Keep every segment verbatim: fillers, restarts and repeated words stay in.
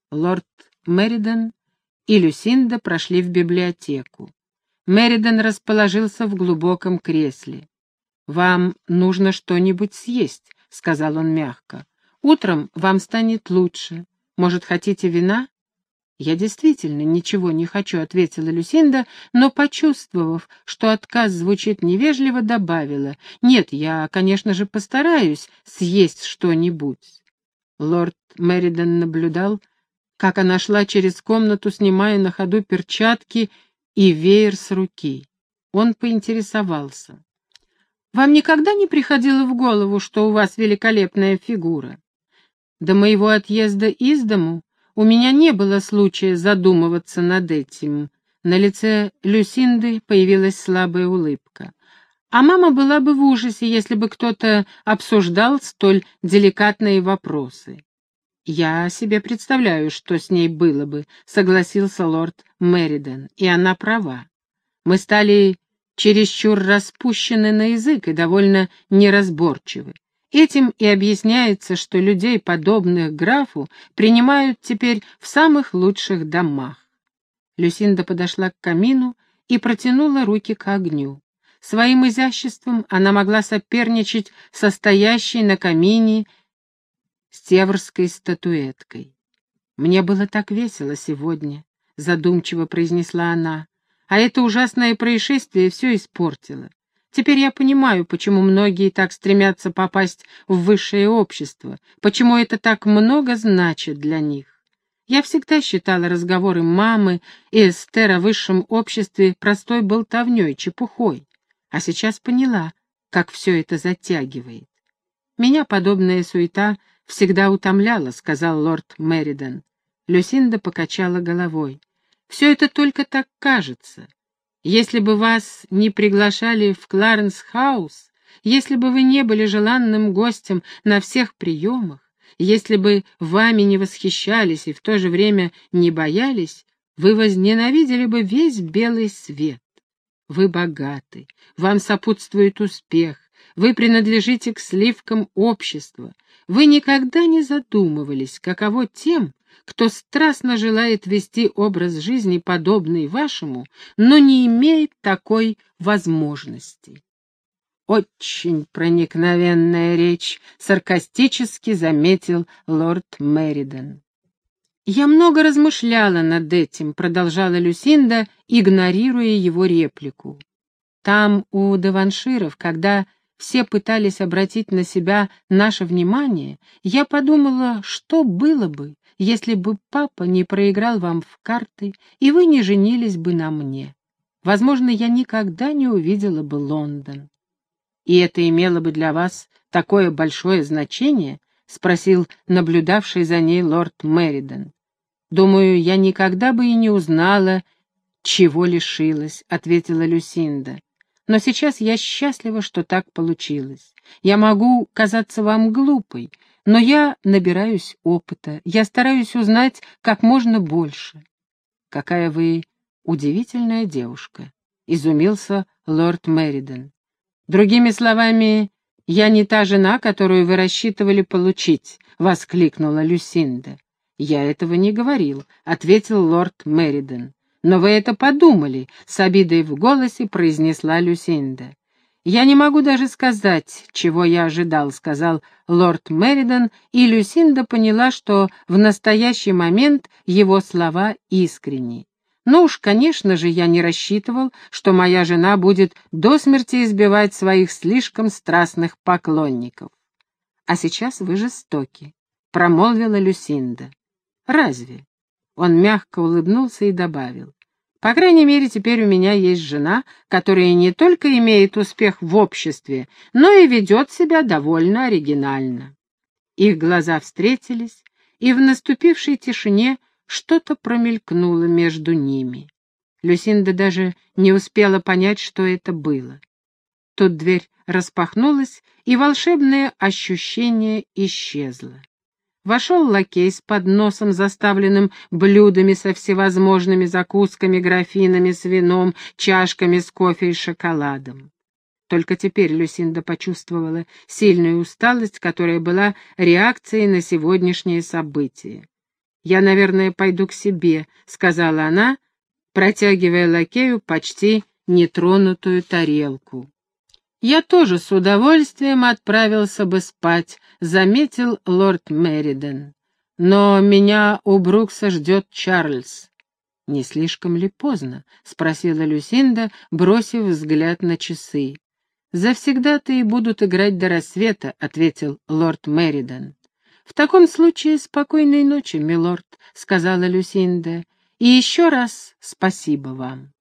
Лорд Мериден и Люсинда прошли в библиотеку. Мериден расположился в глубоком кресле. «Вам нужно что-нибудь съесть», — сказал он мягко. «Утром вам станет лучше. Может, хотите вина?» «Я действительно ничего не хочу», — ответила Люсинда, но, почувствовав, что отказ звучит невежливо, добавила: «Нет, я, конечно же, постараюсь съесть что-нибудь». Лорд Мериден наблюдал, как она шла через комнату, снимая на ходу перчатки и веер с руки. Он поинтересовался: «Вам никогда не приходило в голову, что у вас великолепная фигура? До моего отъезда из дому у меня не было случая задумываться над этим». На лице Люсинды появилась слабая улыбка. «А мама была бы в ужасе, если бы кто-то обсуждал столь деликатные вопросы». «Я себе представляю, что с ней было бы», — согласился лорд Мериден, — «и она права. Мы стали чересчур распущены на язык и довольно неразборчивы. Этим и объясняется, что людей, подобных графу, принимают теперь в самых лучших домах». Люсинда подошла к камину и протянула руки к огню. Своим изяществом она могла соперничать со стоящей на камине севрской статуэткой. «Мне было так весело сегодня», — задумчиво произнесла она, «а это ужасное происшествие все испортило. Теперь я понимаю, почему многие так стремятся попасть в высшее общество, почему это так много значит для них. Я всегда считала разговоры мамы и Эстер о высшем обществе простой болтовней, чепухой, а сейчас поняла, как все это затягивает. Меня подобная суета всегда утомляла», — сказал лорд Мериден. Люсинда покачала головой. «Все это только так кажется. Если бы вас не приглашали в Кларенс-хаус, если бы вы не были желанным гостем на всех приемах, если бы вами не восхищались и в то же время не боялись, вы возненавидели бы весь белый свет. Вы богаты, вам сопутствует успех, вы принадлежите к сливкам общества. Вы никогда не задумывались, каково тем, кто страстно желает вести образ жизни, подобный вашему, но не имеет такой возможности». «Очень проникновенная речь», — саркастически заметил лорд Мериден. «Я много размышляла над этим», — продолжала Люсинда, игнорируя его реплику. «Там, у Деванширов, когда все пытались обратить на себя наше внимание, я подумала, что было бы, если бы папа не проиграл вам в карты, и вы не женились бы на мне. Возможно, я никогда не увидела бы Лондон». «И это имело бы для вас такое большое значение?» — спросил наблюдавший за ней лорд Мериден. «Думаю, я никогда бы и не узнала, чего лишилась», — ответила Люсинда. «Но сейчас я счастлива, что так получилось. Я могу казаться вам глупой, но я набираюсь опыта, я стараюсь узнать как можно больше». «Какая вы удивительная девушка», — изумился лорд Мериден. «Другими словами, я не та жена, которую вы рассчитывали получить», — воскликнула Люсинда. «Я этого не говорил», — ответил лорд Мериден. «Но вы это подумали», — с обидой в голосе произнесла Люсинда. «Я не могу даже сказать, чего я ожидал», — сказал лорд Мериден, и Люсинда поняла, что в настоящий момент его слова искренни. «Ну уж, конечно же, я не рассчитывал, что моя жена будет до смерти избивать своих слишком страстных поклонников». «А сейчас вы жестоки», — промолвила Люсинда. «Разве?» Он мягко улыбнулся и добавил: «По крайней мере, теперь у меня есть жена, которая не только имеет успех в обществе, но и ведет себя довольно оригинально». Их глаза встретились, и в наступившей тишине что-то промелькнуло между ними. Люсинда даже не успела понять, что это было. Тут дверь распахнулась, и волшебное ощущение исчезло. Вошел лакей с подносом, заставленным блюдами со всевозможными закусками, графинами с вином, чашками с кофе и шоколадом. Только теперь Люсинда почувствовала сильную усталость, которая была реакцией на сегодняшнее событие. «Я, наверное, пойду к себе», — сказала она, протягивая лакею почти нетронутую тарелку. «Я тоже с удовольствием отправился бы спать», — заметил лорд Мериден. «Но меня у Брукса ждет Чарльз». «Не слишком ли поздно?» — спросила Люсинда, бросив взгляд на часы. «Завсегда-то и будут играть до рассвета», — ответил лорд Мериден. «В таком случае спокойной ночи, милорд», — сказала Люсинда. «И еще раз спасибо вам».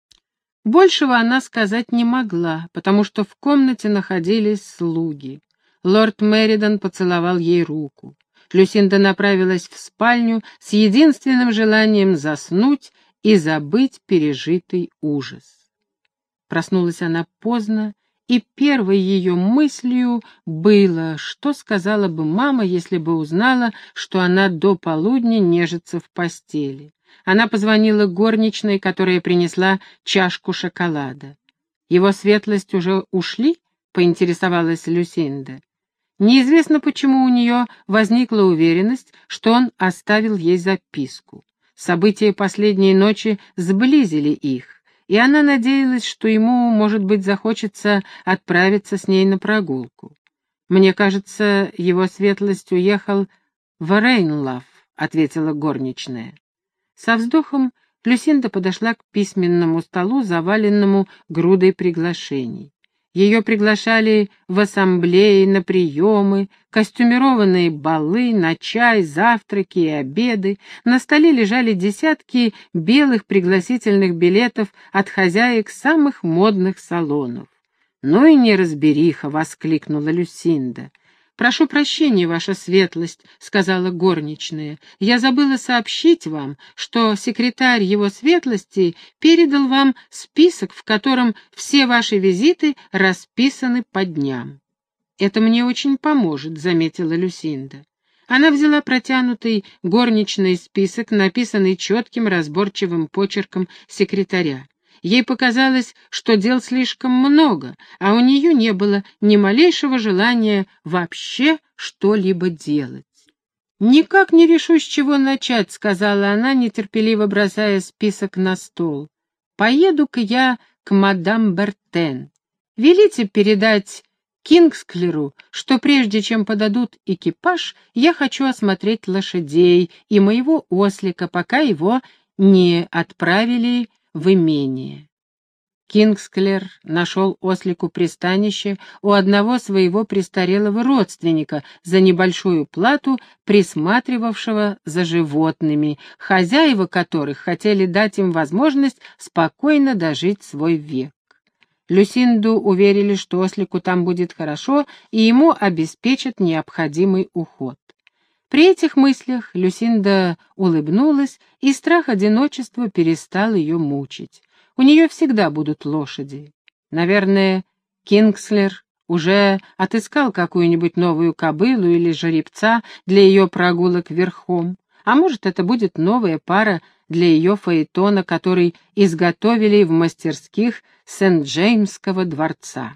Большего она сказать не могла, потому что в комнате находились слуги. Лорд Мериден поцеловал ей руку. Люсинда направилась в спальню с единственным желанием заснуть и забыть пережитый ужас. Проснулась она поздно, и первой ее мыслью было, что сказала бы мама, если бы узнала, что она до полудня нежится в постели. Она позвонила горничной, которая принесла чашку шоколада. «Его светлость уже ушли?» — поинтересовалась Люсинда. Неизвестно, почему у нее возникла уверенность, что он оставил ей записку. События последней ночи сблизили их, и она надеялась, что ему, может быть, захочется отправиться с ней на прогулку. «Мне кажется, его светлость уехал в Рейнлав», — ответила горничная. Со вздохом Люсинда подошла к письменному столу, заваленному грудой приглашений. Ее приглашали в ассамблеи, на приемы, костюмированные балы, на чай, завтраки и обеды. На столе лежали десятки белых пригласительных билетов от хозяек самых модных салонов. «Ну и неразбериха!» — воскликнула Люсинда. «Прошу прощения, ваша светлость», — сказала горничная. «Я забыла сообщить вам, что секретарь его светлости передал вам список, в котором все ваши визиты расписаны по дням». «Это мне очень поможет», — заметила Люсинда. Она взяла протянутый горничный список, написанный четким разборчивым почерком секретаря. Ей показалось, что дел слишком много, а у нее не было ни малейшего желания вообще что-либо делать. «Никак не решу, с чего начать», — сказала она, нетерпеливо бросая список на стол. «Поеду-ка я к мадам Бертен. Велите передать Кингсклеру, что прежде чем подадут экипаж, я хочу осмотреть лошадей и моего ослика, пока его не отправили в имение». Кингсклер нашел ослику пристанище у одного своего престарелого родственника за небольшую плату, присматривавшего за животными, хозяева которых хотели дать им возможность спокойно дожить свой век. Люсинду уверили, что ослику там будет хорошо, и ему обеспечат необходимый уход. При этих мыслях Люсинда улыбнулась, и страх одиночества перестал ее мучить. У нее всегда будут лошади. Наверное, Кингслер уже отыскал какую-нибудь новую кобылу или жеребца для ее прогулок верхом, а может, это будет новая пара для ее фаэтона, который изготовили в мастерских Сент-Джеймского дворца.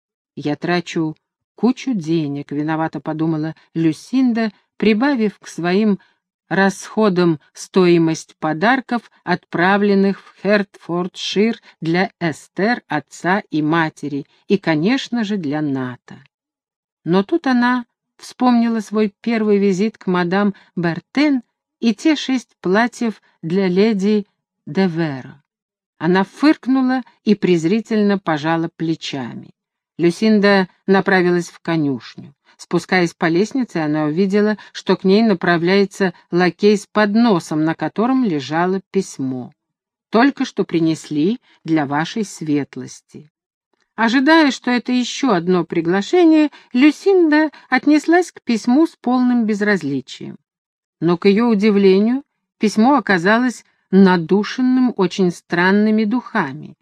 «Я трачу кучу денег», — виновато подумала Люсинда, прибавив к своим расходам стоимость подарков, отправленных в Хертфордшир для Эстер, отца и матери, и, конечно же, для Ната. Но тут она вспомнила свой первый визит к мадам Бертен и те шесть платьев для леди де Веро. Она фыркнула и презрительно пожала плечами. Люсинда направилась в конюшню. Спускаясь по лестнице, она увидела, что к ней направляется лакей с подносом, на котором лежало письмо. «Только что принесли для вашей светлости». Ожидая, что это еще одно приглашение, Люсинда отнеслась к письму с полным безразличием. Но, к ее удивлению, письмо оказалось надушенным очень странными духами,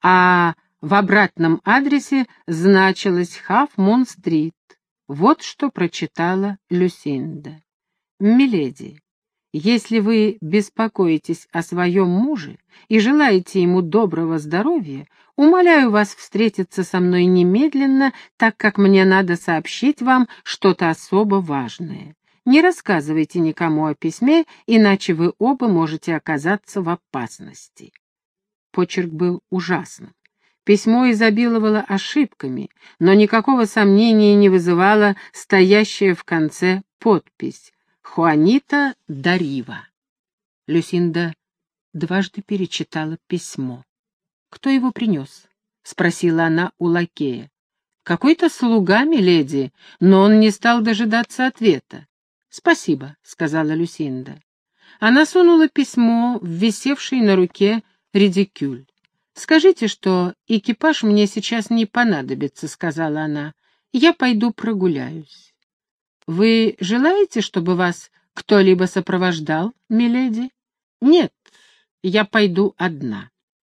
а в обратном адресе значилось Half-Moon-Street. Вот что прочитала Люсинда. «Миледи, если вы беспокоитесь о своем муже и желаете ему доброго здоровья, умоляю вас встретиться со мной немедленно, так как мне надо сообщить вам что-то особо важное. Не рассказывайте никому о письме, иначе вы оба можете оказаться в опасности». Почерк был ужасным. Письмо изобиловало ошибками, но никакого сомнения не вызывала стоящая в конце подпись «Хуанита Дарива». Люсинда дважды перечитала письмо. «Кто его принес?» — спросила она у лакея. «Какой-то слуга, миледи, но он не стал дожидаться ответа». «Спасибо», — сказала Люсинда. Она сунула письмо в висевший на руке редикюль. «Скажите, что экипаж мне сейчас не понадобится», — сказала она. «Я пойду прогуляюсь». «Вы желаете, чтобы вас кто-либо сопровождал, миледи?» «Нет, я пойду одна».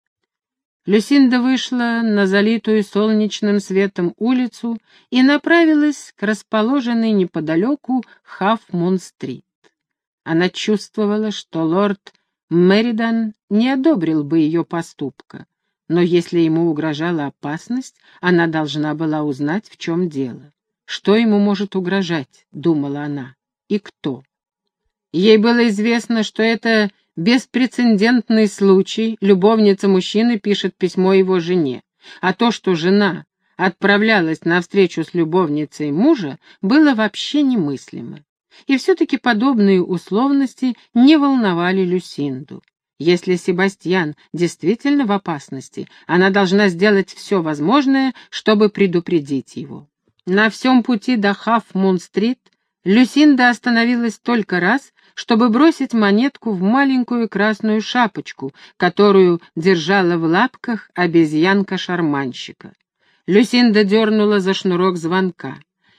Люсинда вышла на залитую солнечным светом улицу и направилась к расположенной неподалеку Хаф-Мун-стрит. Она чувствовала, что лорд Меридан не одобрил бы ее поступка, но если ему угрожала опасность, она должна была узнать, в чем дело. «Что ему может угрожать?» — думала она. «И кто?» Ей было известно, что это беспрецедентный случай, любовница мужчины пишет письмо его жене, а то, что жена отправлялась на встречу с любовницей мужа, было вообще немыслимо. И все-таки подобные условности не волновали Люсинду. Если Себастьян действительно в опасности, она должна сделать все возможное, чтобы предупредить его. На всем пути до Хаф-Мун-стрит Люсинда остановилась только раз, чтобы бросить монетку в маленькую красную шапочку, которую держала в лапках обезьянка-шарманщика. Люсинда дернула за шнурок звонка.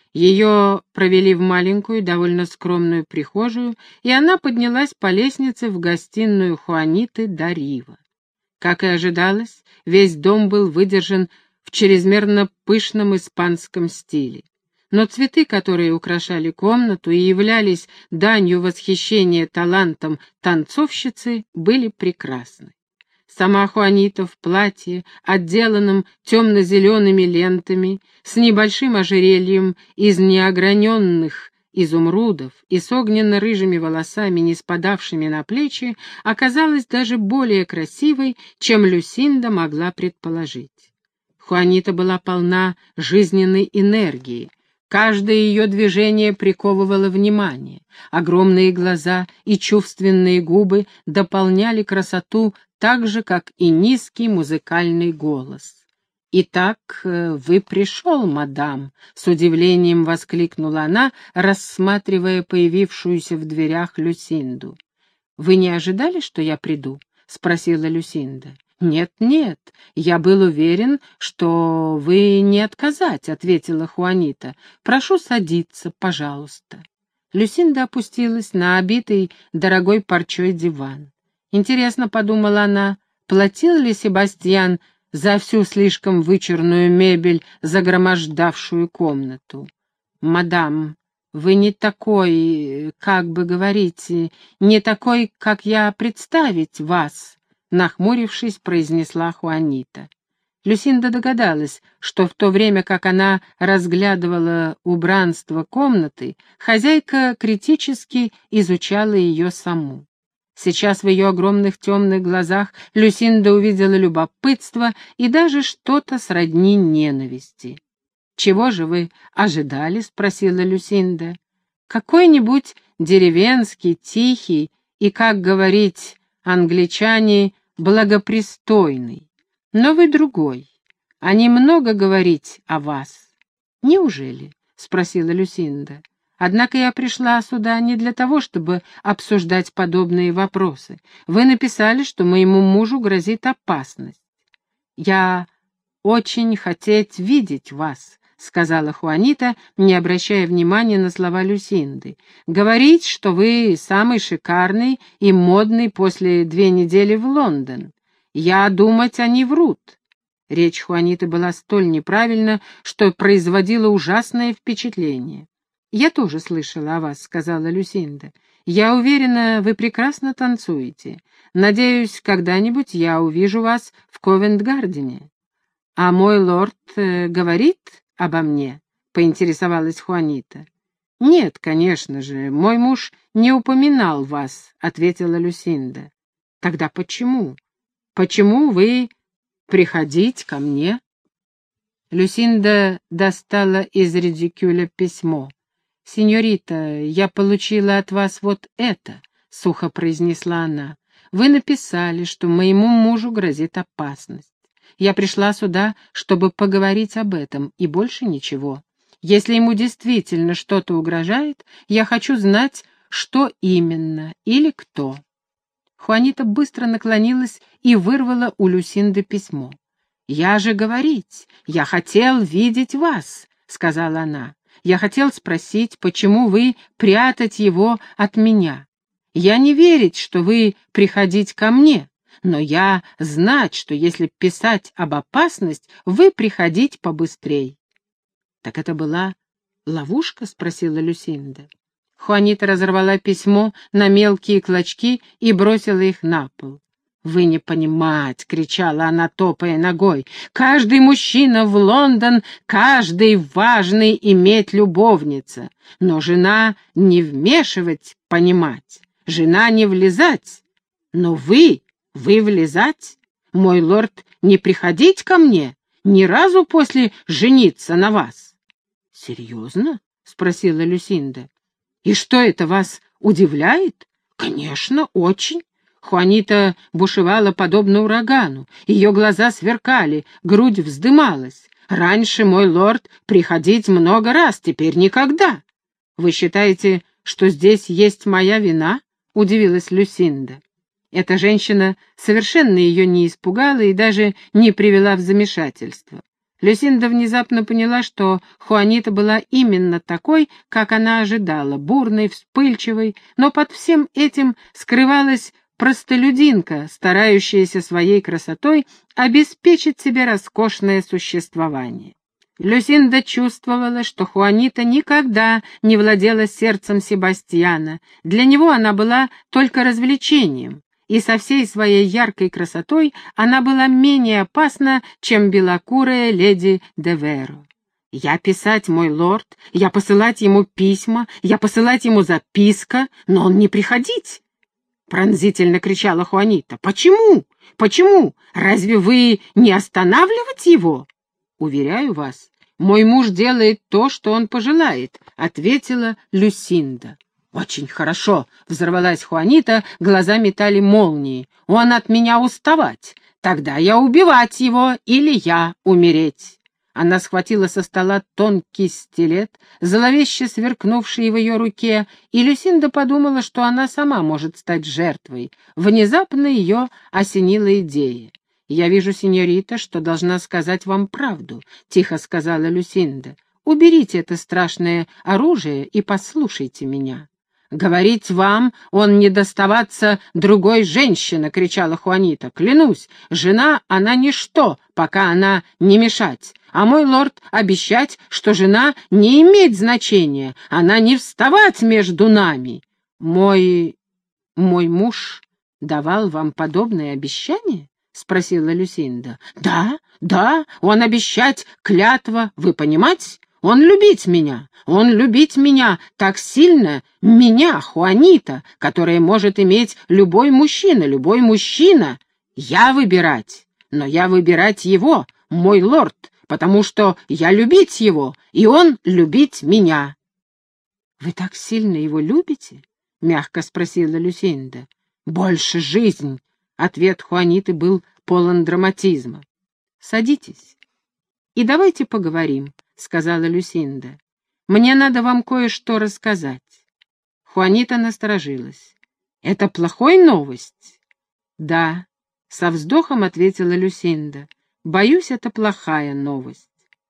Ее провели в маленькую, довольно скромную прихожую, и она поднялась по лестнице в гостиную Хуаниты Дарива. Как и ожидалось, весь дом был выдержан в чрезмерно пышном испанском стиле. Но цветы, которые украшали комнату и являлись данью восхищения талантом танцовщицы, были прекрасны. Сама Хуанита в платье, отделанном темно-зелеными лентами, с небольшим ожерельем из неограненных изумрудов и с огненно-рыжими волосами, не спадавшими на плечи, оказалась даже более красивой, чем Люсинда могла предположить. Хуанита была полна жизненной энергии. Каждое ее движение приковывало внимание. Огромные глаза и чувственные губы дополняли красоту так же, как и низкий музыкальный голос. «Итак, вы пришел, мадам», — с удивлением воскликнула она, рассматривая появившуюся в дверях Люсинду. «Вы не ожидали, что я приду?» — спросила Люсинда. «Нет, нет, я был уверен, что вы не отказать», — ответила Хуанита. «Прошу садиться, пожалуйста». Люсинда опустилась на обитый дорогой парчой диван. Интересно, — подумала она, — платил ли Себастьян за всю слишком вычурную мебель, загромождавшую комнату? «Мадам, вы не такой, как бы говорить, не такой, как я представить вас», — нахмурившись, произнесла Хуанита. Люсинда догадалась, что в то время, как она разглядывала убранство комнаты, хозяйка критически изучала ее саму. Сейчас в ее огромных темных глазах Люсинда увидела любопытство и даже что-то сродни ненависти. «Чего же вы ожидали?» — спросила Люсинда. «Какой-нибудь деревенский, тихий и, как говорить англичане, благопристойный. Но вы другой. Они много говорить о вас». «Неужели?» — спросила Люсинда. «Однако я пришла сюда не для того, чтобы обсуждать подобные вопросы. Вы написали, что моему мужу грозит опасность. Я очень хотеть видеть вас», — сказала Хуанита, не обращая внимания на слова Люсинды. «Говорить, что вы самый шикарный и модный после две недели в Лондон. Я думать, они врут». Речь Хуаниты была столь неправильна, что производила ужасное впечатление. «Я тоже слышала о вас», — сказала Люсинда. «Я уверена, вы прекрасно танцуете. Надеюсь, когда-нибудь я увижу вас в Ковент-Гардене». «А мой лорд э, говорит обо мне?» — поинтересовалась Хуанита. «Нет, конечно же, мой муж не упоминал вас», — ответила Люсинда. «Тогда почему? Почему вы приходите ко мне?» Люсинда достала из редикюля письмо. «Синьорита, я получила от вас вот это», — сухо произнесла она. «Вы написали, что моему мужу грозит опасность. Я пришла сюда, чтобы поговорить об этом, и больше ничего. Если ему действительно что-то угрожает, я хочу знать, что именно или кто». Хуанита быстро наклонилась и вырвала у Люсинды письмо. «Я же говорить, я хотел видеть вас», — сказала она. «Я хотел спросить, почему вы прятать его от меня. Я не верить, что вы приходить ко мне, но я знать, что если писать об опасность, вы приходить побыстрей». «Так это была ловушка?» — спросила Люсинда. Хуанита разорвала письмо на мелкие клочки и бросила их на пол. «Вы не понимать!» — кричала она, топая ногой. «Каждый мужчина в Лондон, каждый важный иметь любовница. Но жена не вмешивать, понимать, жена не влезать. Но вы, вы влезать? Мой лорд, не приходить ко мне ни разу после жениться на вас». «Серьезно?» — спросила Люсинда. «И что это вас удивляет?» «Конечно, очень». Хуанита бушевала подобно урагану, ее глаза сверкали, грудь вздымалась. «Раньше, мой лорд, приходить много раз, теперь никогда». «Вы считаете, что здесь есть моя вина?» — удивилась Люсинда. Эта женщина совершенно ее не испугала и даже не привела в замешательство. Люсинда внезапно поняла, что Хуанита была именно такой, как она ожидала, бурной, вспыльчивой, но под всем этим скрывалась простолюдинка, старающаяся своей красотой обеспечить себе роскошное существование. Люсинда чувствовала, что Хуанита никогда не владела сердцем Себастьяна, для него она была только развлечением, и со всей своей яркой красотой она была менее опасна, чем белокурая леди де Веро. «Я писать, мой лорд, я посылать ему письма, я посылать ему записка, но он не приходить!» Пронзительно кричала Хуанита. «Почему? Почему? Разве вы не останавливать его?» «Уверяю вас, мой муж делает то, что он пожелает», — ответила Люсинда. «Очень хорошо», — взорвалась Хуанита, глаза метали молнии. «Он от меня уставать. Тогда я убивать его или я умереть». Она схватила со стола тонкий стилет, зловеще сверкнувший в ее руке, и Люсинда подумала, что она сама может стать жертвой. Внезапно ее осенила идея. «Я вижу, синьорита, что должна сказать вам правду», — тихо сказала Люсинда. «Уберите это страшное оружие и послушайте меня». «Говорить вам, он не доставаться другой женщине!» — кричала Хуанита. «Клянусь, жена, она ничто, пока она не мешать. А мой лорд обещать, что жена не имеет значения, она не вставать между нами. Мой... мой муж давал вам подобное обещание?» — спросила Люсинда. «Да, да, он обещать клятва, вы понимать? Он любить меня, он любить меня так сильно, меня, Хуанита, которая может иметь любой мужчина, любой мужчина. Я выбирать, но я выбирать его, мой лорд, потому что я любить его, и он любить меня». «Вы так сильно его любите?» — мягко спросила Люсинда. «Больше жизнь», — ответ Хуаниты был полон драматизма. «Садитесь и давайте поговорим», — сказала Люсинда. «Мне надо вам кое-что рассказать». Хуанита насторожилась. «Это плохой новость?» «Да», — со вздохом ответила Люсинда. «Боюсь, это плохая новость».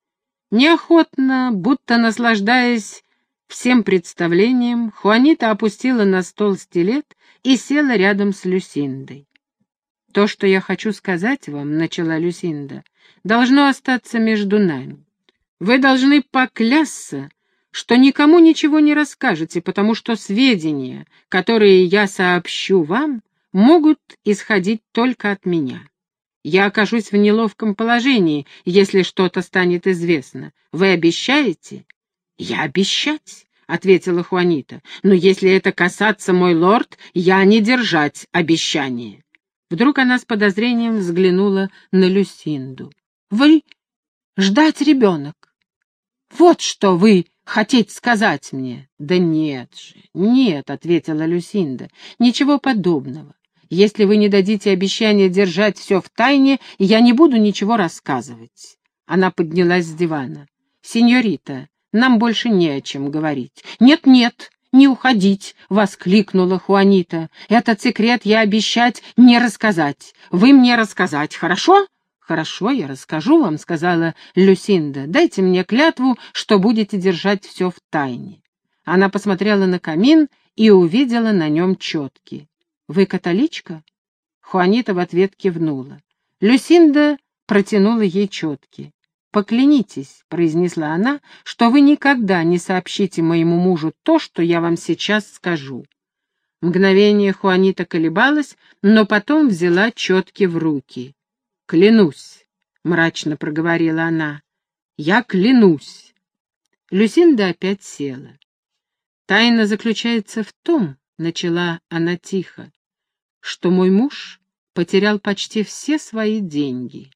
Неохотно, будто наслаждаясь всем представлением, Хуанита опустила на стол стилет и села рядом с Люсиндой. «То, что я хочу сказать вам, — начала Люсинда, — должно остаться между нами. Вы должны поклясться, что никому ничего не расскажете, потому что сведения, которые я сообщу вам, могут исходить только от меня. Я окажусь в неловком положении, если что-то станет известно. Вы обещаете?» «Я обещать», — ответила Хуанита. «Но если это касаться, мой лорд, я не держать обещание». Вдруг она с подозрением взглянула на Люсинду. «Вы ждать ребенок? Вот что вы хотите сказать мне?» «Да нет же, нет», — ответила Люсинда, — «ничего подобного. Если вы не дадите обещания держать все в тайне, я не буду ничего рассказывать». Она поднялась с дивана. «Сеньорита, нам больше не о чем говорить». «Нет-нет, не уходить!» — воскликнула Хуанита. «Этот секрет я обещать не рассказать. Вы мне рассказать, хорошо?» «Хорошо, я расскажу вам», — сказала Люсинда. «Дайте мне клятву, что будете держать все в тайне». Она посмотрела на камин и увидела на нем четки. «Вы католичка?» Хуанита в ответ кивнула. Люсинда протянула ей четки. «Поклянитесь», — произнесла она, — «что вы никогда не сообщите моему мужу то, что я вам сейчас скажу». Мгновение Хуанита колебалась, но потом взяла четки в руки. «Клянусь», — мрачно проговорила она, — «я клянусь». Люсинда опять села. «Тайна заключается в том, — начала она тихо, — что мой муж потерял почти все свои деньги».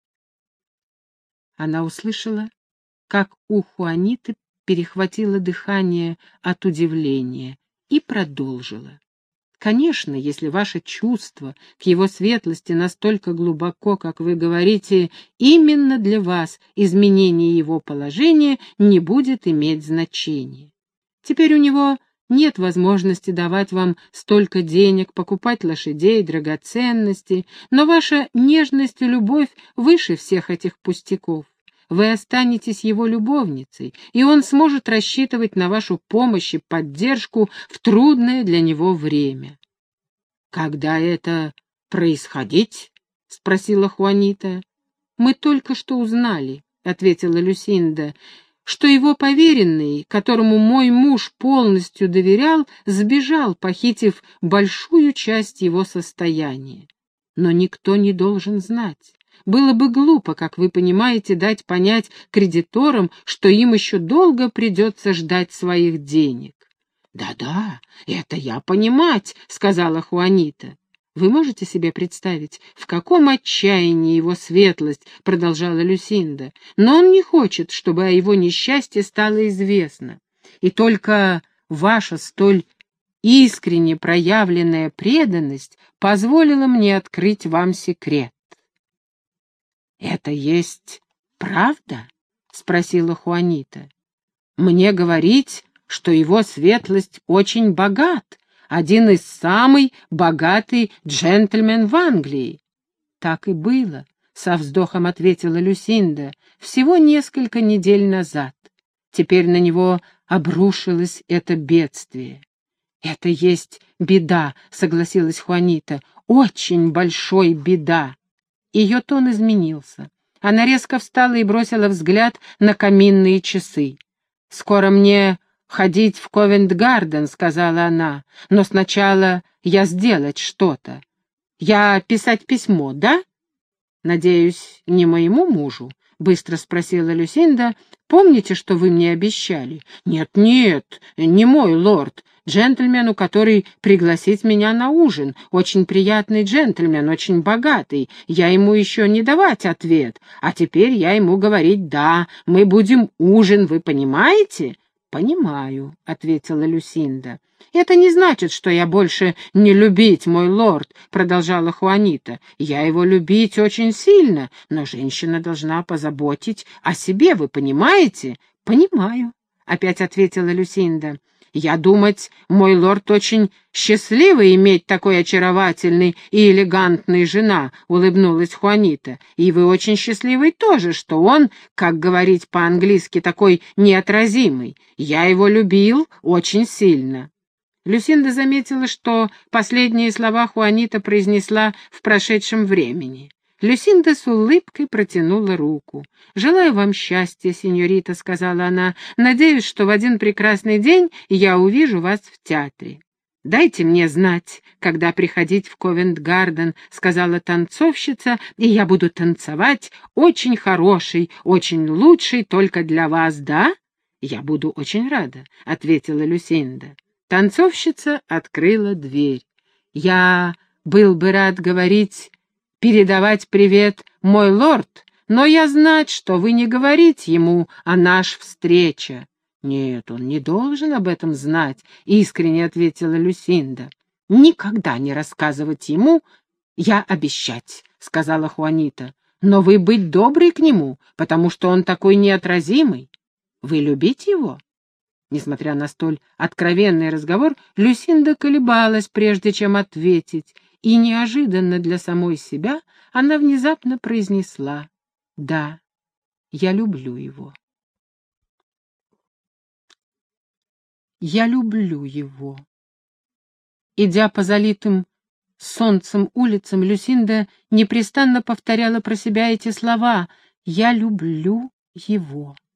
Она услышала, как у Хуаниты перехватило дыхание от удивления, и продолжила. «Конечно, если ваше чувство к его светлости настолько глубоко, как вы говорите, именно для вас изменение его положения не будет иметь значения. Теперь у него нет возможности давать вам столько денег, покупать лошадей, драгоценностей, но ваша нежность и любовь выше всех этих пустяков. Вы останетесь его любовницей, и он сможет рассчитывать на вашу помощь и поддержку в трудное для него время». «Когда это происходить?» — спросила Хуанита. «Мы только что узнали», — ответила Люсинда, — «что его поверенный, которому мой муж полностью доверял, сбежал, похитив большую часть его состояния. Но никто не должен знать. Было бы глупо, как вы понимаете, дать понять кредиторам, что им еще долго придется ждать своих денег». «Да-да, это я понимать», — сказала Хуанита. «Вы можете себе представить, в каком отчаянии его светлость», — продолжала Люсинда, «но он не хочет, чтобы о его несчастье стало известно. И только ваша столь искренне проявленная преданность позволила мне открыть вам секрет». «Это есть правда?» — спросила Хуанита. «Мне говорить, что его светлость очень богат, один из самых богатых джентльмен в Англии». «Так и было», — со вздохом ответила Люсинда, — «всего несколько недель назад. Теперь на него обрушилось это бедствие». «Это есть беда», — согласилась Хуанита, — «очень большой беда». Ее тон изменился. Она резко встала и бросила взгляд на каминные часы. «Скоро мне ходить в Ковент-Гарден», — сказала она, — «но сначала я сделать что-то. Я писать письмо, да?» «Надеюсь, не моему мужу?» — быстро спросила Люсинда. «Помните, что вы мне обещали?» «Нет-нет, не мой лорд. Джентльмену, который пригласит меня на ужин. Очень приятный джентльмен, очень богатый. Я ему еще не давать ответ, а теперь я ему говорить: да, мы будем ужин, вы понимаете?» «Понимаю», — ответила Люсинда. «Это не значит, что я больше не любить, мой лорд», — продолжала Хуанита. «Я его любить очень сильно, но женщина должна позаботить о себе, вы понимаете?» «Понимаю», — опять ответила Люсинда. «Я думать, мой лорд очень счастливый иметь такой очаровательный и элегантный жена», — улыбнулась Хуанита. «И вы очень счастливый тоже, что он, как говорить по-английски, такой неотразимый. Я его любил очень сильно». Люсинда заметила, что последние слова Хуанита произнесла в прошедшем времени. Люсинда с улыбкой протянула руку. «Желаю вам счастья, сеньорита», — сказала она. «Надеюсь, что в один прекрасный день я увижу вас в театре». «Дайте мне знать, когда приходить в Ковент-Гарден», — сказала танцовщица, «и я буду танцевать очень хороший, очень лучший только для вас, да?» «Я буду очень рада», — ответила Люсинда. Танцовщица открыла дверь. «Я был бы рад говорить, передавать привет, мой лорд, но я знать, что вы не говорите ему о наш встрече». «Нет, он не должен об этом знать», — искренне ответила Люсинда. «Никогда не рассказывать ему, я обещать», — сказала Хуанита. «Но вы быть доброй к нему, потому что он такой неотразимый. Вы любите его?» Несмотря на столь откровенный разговор, Люсинда колебалась, прежде чем ответить, и неожиданно для самой себя она внезапно произнесла: «Да, я люблю его. Я люблю его». Идя по залитым солнцем улицам, Люсинда непрестанно повторяла про себя эти слова: «Я люблю его».